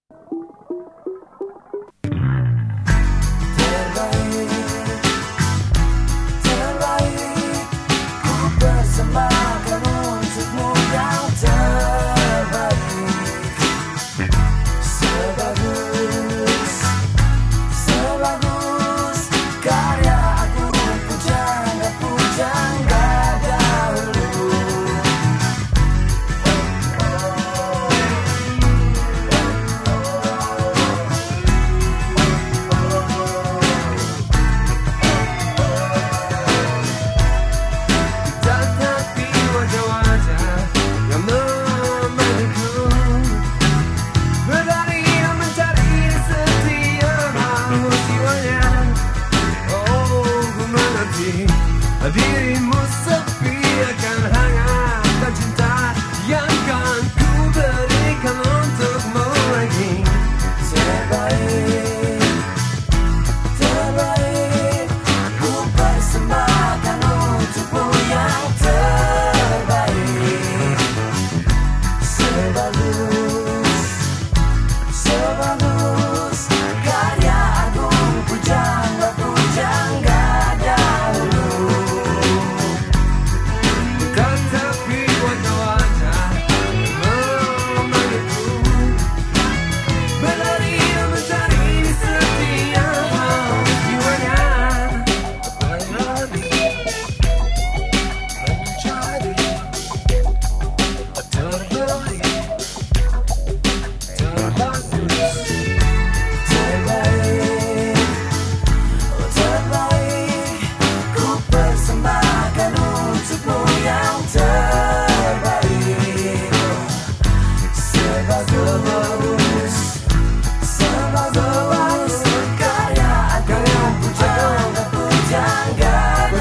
Dirimu sepi akan hangat dan cinta yang kan ku berikan untukmu lagi. Terbaik, ku persembahkan untukmu yang terbaik. Sebagus karya agung pujangga dahulu. Tetapi wajah-wajah memanggilku, berlari mencari setiap jiwanya. Berlari mencari terbaik, terbagus. Terbaik, ku persembahkan untukmu yang terbaik. Sebagus karya agung pujangga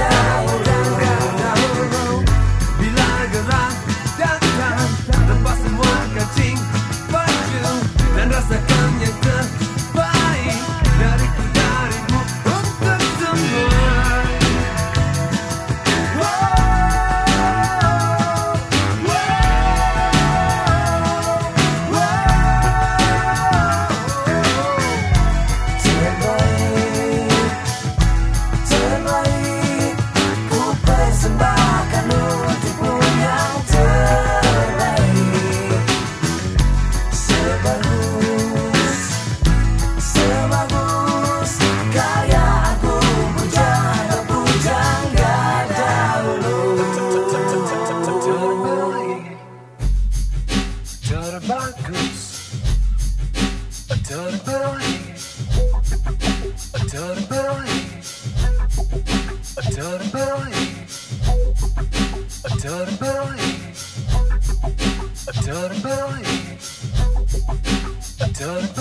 dahulu. Bila gerak datang, lepas semua kancing baju dan rasakan yang terbaik dariku, darimu, untuk semua. Terbaik, ku persembahkan untukmu yang terbaik. Sebagus karya agung pujangga dahulu. Terbagus, terbaik, terbaik, terbaik, terbaik, terbaik, terbaik.